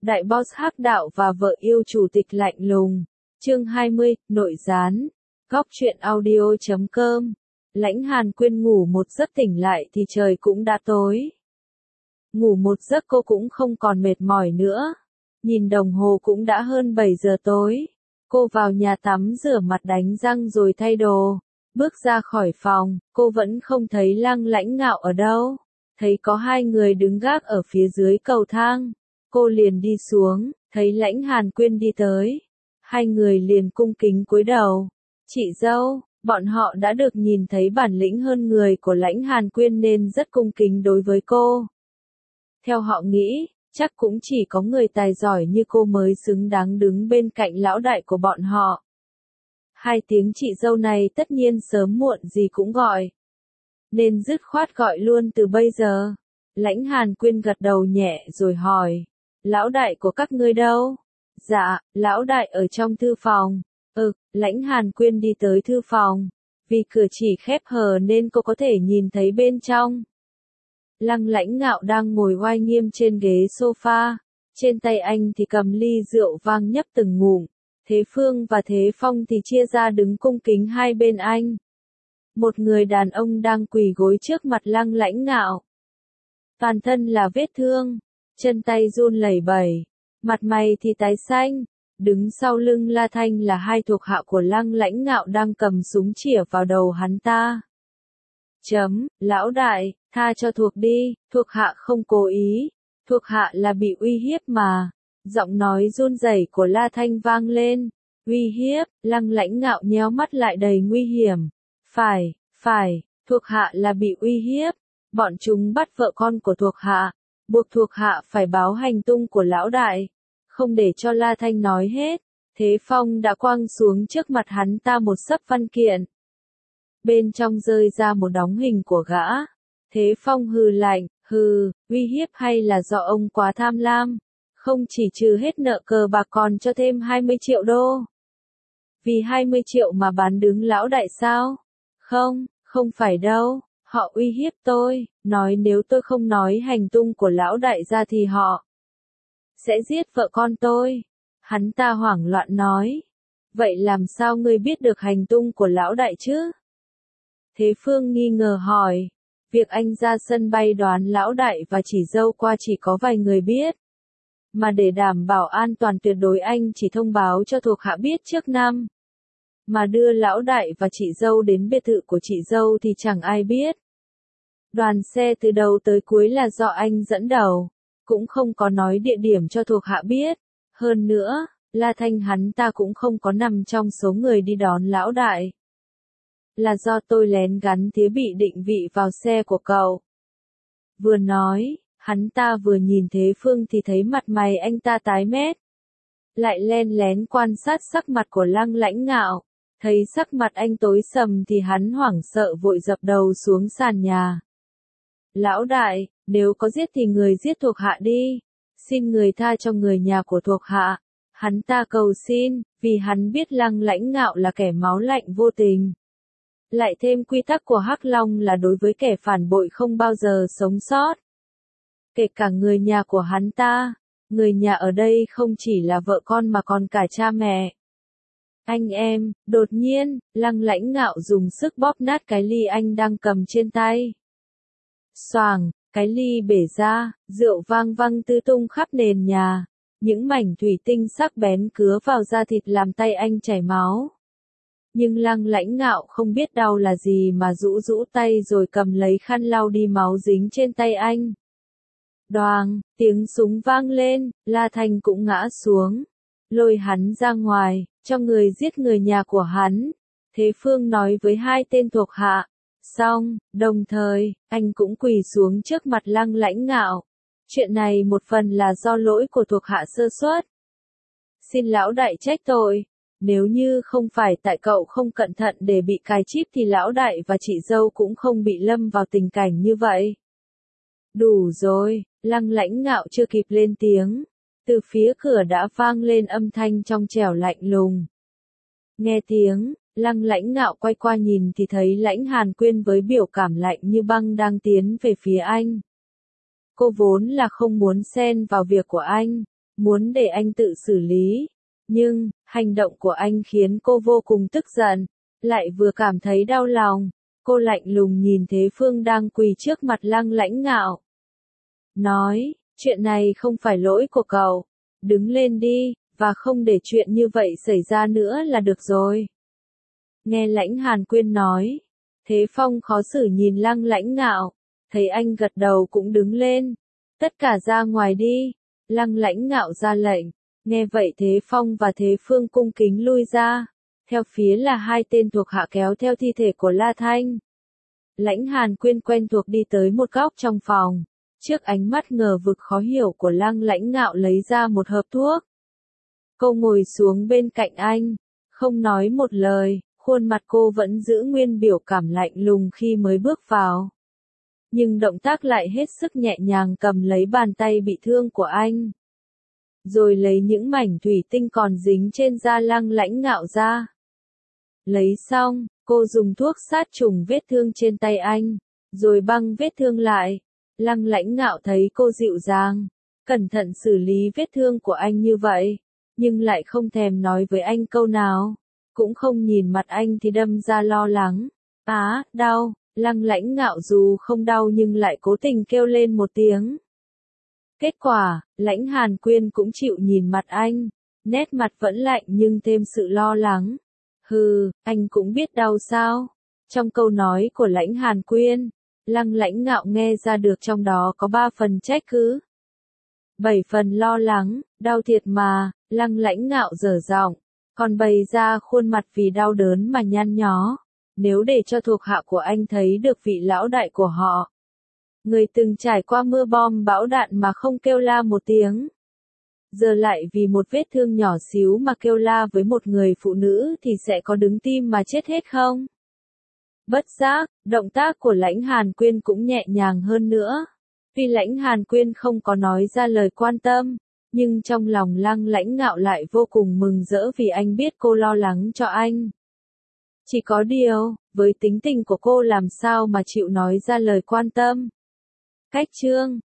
Đại boss hắc đạo và vợ yêu chủ tịch lạnh lùng. Chương 20, nội gián. Góc truyện audio.com. Lãnh Hàn Quyên ngủ một giấc tỉnh lại thì trời cũng đã tối. Ngủ một giấc cô cũng không còn mệt mỏi nữa. Nhìn đồng hồ cũng đã hơn 7 giờ tối. Cô vào nhà tắm rửa mặt đánh răng rồi thay đồ. Bước ra khỏi phòng, cô vẫn không thấy Lăng Lãnh Ngạo ở đâu. Thấy có hai người đứng gác ở phía dưới cầu thang. Cô liền đi xuống, thấy Lãnh Hàn Quyên đi tới. Hai người liền cung kính cúi đầu. Chị dâu, bọn họ đã được nhìn thấy bản lĩnh hơn người của Lãnh Hàn Quyên nên rất cung kính đối với cô. Theo họ nghĩ, chắc cũng chỉ có người tài giỏi như cô mới xứng đáng đứng bên cạnh lão đại của bọn họ. Hai tiếng chị dâu này tất nhiên sớm muộn gì cũng gọi. Nên dứt khoát gọi luôn từ bây giờ. Lãnh Hàn Quyên gật đầu nhẹ rồi hỏi. Lão đại của các ngươi đâu? Dạ, lão đại ở trong thư phòng. Lãnh Hàn Quyên đi tới thư phòng. Vì cửa chỉ khép hờ nên cô có thể nhìn thấy bên trong. Lăng Lãnh Ngạo đang ngồi oai nghiêm trên ghế sofa. Trên tay anh thì cầm ly rượu vang nhấp từng ngụm. Thế Phương và Thế Phong thì chia ra đứng cung kính hai bên anh. Một người đàn ông đang quỳ gối trước mặt Lăng Lãnh Ngạo. Toàn thân là vết thương, chân tay run lẩy bẩy, mặt mày thì tái xanh. Đứng sau lưng La Thanh là hai thuộc hạ của Lăng Lãnh Ngạo đang cầm súng chĩa vào đầu hắn ta. Lão đại, tha cho thuộc đi, thuộc hạ không cố ý, thuộc hạ là bị uy hiếp mà. Giọng nói run rẩy của La Thanh vang lên. Uy hiếp, Lăng Lãnh Ngạo nhéo mắt lại đầy nguy hiểm. Phải, thuộc hạ là bị uy hiếp. Bọn chúng bắt vợ con của thuộc hạ, buộc thuộc hạ phải báo hành tung của lão đại. Không để cho La Thanh nói hết, Thế Phong đã quăng xuống trước mặt hắn ta một xấp văn kiện. Bên trong rơi ra một đóng hình của gã. Thế Phong hừ lạnh, uy hiếp hay là do ông quá tham lam? Không chỉ trừ hết nợ cờ bạc còn cho thêm 20 triệu đô. Vì 20 triệu mà bán đứng lão đại sao? Không phải đâu. Họ uy hiếp tôi, nói nếu tôi không nói hành tung của lão đại ra thì họ sẽ giết vợ con tôi. Hắn ta hoảng loạn nói. Vậy làm sao ngươi biết được hành tung của lão đại chứ? Thế Phương nghi ngờ hỏi. Việc anh ra sân bay đoán lão đại và chị dâu qua chỉ có vài người biết. Mà để đảm bảo an toàn tuyệt đối anh chỉ thông báo cho thuộc hạ biết trước năm. Mà đưa lão đại và chị dâu đến biệt thự của chị dâu thì chẳng ai biết. Đoàn xe từ đầu tới cuối là do anh dẫn đầu, cũng không có nói địa điểm cho thuộc hạ biết. Hơn nữa, La Thanh hắn ta cũng không có nằm trong số người đi đón lão đại. Là do tôi lén gắn thiết bị định vị vào xe của cậu. Vừa nói, hắn ta vừa nhìn Thế Phương thì thấy mặt mày anh ta tái mét. Lại len lén quan sát sắc mặt của Lăng Lãnh Ngạo. Thấy sắc mặt anh tối sầm thì hắn hoảng sợ vội dập đầu xuống sàn nhà. Lão đại, nếu có giết thì người giết thuộc hạ đi. Xin người tha cho người nhà của thuộc hạ. Hắn ta cầu xin, vì hắn biết Lăng Lãnh Ngạo là kẻ máu lạnh vô tình. Lại thêm quy tắc của Hắc Long là đối với kẻ phản bội không bao giờ sống sót. Kể cả người nhà của hắn ta, người nhà ở đây không chỉ là vợ con mà còn cả cha mẹ. Anh em, đột nhiên, Lăng Lãnh Ngạo dùng sức bóp nát cái ly anh đang cầm trên tay. Xoàng, cái ly bể ra, rượu vang văng tứ tung khắp nền nhà. Những mảnh thủy tinh sắc bén cứa vào da thịt làm tay anh chảy máu. Nhưng Lăng Lãnh Ngạo không biết đau là gì mà rũ tay rồi cầm lấy khăn lau đi máu dính trên tay anh. Đoàng, tiếng súng vang lên, La Thanh cũng ngã xuống. Lôi hắn ra ngoài, cho người giết người nhà của hắn. Thế Phương nói với hai tên thuộc hạ. Xong, đồng thời, anh cũng quỳ xuống trước mặt Lăng Lãnh Ngạo. Chuyện này một phần là do lỗi của thuộc hạ sơ suất. Xin lão đại trách tội. Nếu như không phải tại cậu không cẩn thận để bị cài chip thì lão đại và chị dâu cũng không bị lâm vào tình cảnh như vậy. Đủ rồi, Lăng Lãnh Ngạo chưa kịp lên tiếng. Từ phía cửa đã vang lên âm thanh trong trẻo lạnh lùng. Nghe tiếng, Lăng Lãnh Ngạo quay qua nhìn thì thấy Lãnh Hàn Quyên với biểu cảm lạnh như băng đang tiến về phía anh. Cô vốn là không muốn xen vào việc của anh, muốn để anh tự xử lý. Nhưng, hành động của anh khiến cô vô cùng tức giận, lại vừa cảm thấy đau lòng. Cô lạnh lùng nhìn Thế Phương đang quỳ trước mặt Lăng Lãnh Ngạo. Nói, chuyện này không phải lỗi của cậu. Đứng lên đi, và không để chuyện như vậy xảy ra nữa là được rồi. Nghe Lãnh Hàn Quyên nói, Thế Phong khó xử nhìn Lăng Lãnh Ngạo, thấy anh gật đầu cũng đứng lên. Tất cả ra ngoài đi, Lăng Lãnh Ngạo ra lệnh. Nghe vậy Thế Phong và Thế Phương cung kính lui ra. Theo phía là hai tên thuộc hạ kéo theo thi thể của La Thanh. Lãnh Hàn Quyên quen thuộc đi tới một góc trong phòng. Trước ánh mắt ngờ vực khó hiểu của Lăng Lãnh Ngạo lấy ra một hộp thuốc. Cô ngồi xuống bên cạnh anh, không nói một lời, khuôn mặt cô vẫn giữ nguyên biểu cảm lạnh lùng khi mới bước vào. Nhưng động tác lại hết sức nhẹ nhàng cầm lấy bàn tay bị thương của anh. Rồi lấy những mảnh thủy tinh còn dính trên da Lăng Lãnh Ngạo ra. Lấy xong, cô dùng thuốc sát trùng vết thương trên tay anh, rồi băng vết thương lại. Lăng Lãnh Ngạo thấy cô dịu dàng, cẩn thận xử lý vết thương của anh như vậy, nhưng lại không thèm nói với anh câu nào, cũng không nhìn mặt anh thì đâm ra lo lắng. Đau. Lăng Lãnh Ngạo dù không đau nhưng lại cố tình kêu lên một tiếng. Kết quả, Lãnh Hàn Quyên cũng chịu nhìn mặt anh, nét mặt vẫn lạnh nhưng thêm sự lo lắng. Anh cũng biết đau sao? Trong câu nói của Lãnh Hàn Quyên, Lăng Lãnh Ngạo nghe ra được trong đó có 3 phần trách cứ, 7 phần lo lắng. Đau thiệt mà, Lăng Lãnh Ngạo dở giọng, còn bày ra khuôn mặt vì đau đớn mà nhăn nhó. Nếu để cho thuộc hạ của anh thấy được vị lão đại của họ, người từng trải qua mưa bom bão đạn mà không kêu la một tiếng, giờ lại vì một vết thương nhỏ xíu mà kêu la với một người phụ nữ thì sẽ có đứng tim mà chết hết không? Bất giác, động tác của Lãnh Hàn Quyên cũng nhẹ nhàng hơn nữa. Tuy Lãnh Hàn Quyên không có nói ra lời quan tâm, nhưng trong lòng Lăng Lãnh Ngạo lại vô cùng mừng rỡ vì anh biết cô lo lắng cho anh. Chỉ có điều, với tính tình của cô làm sao mà chịu nói ra lời quan tâm. Cách chương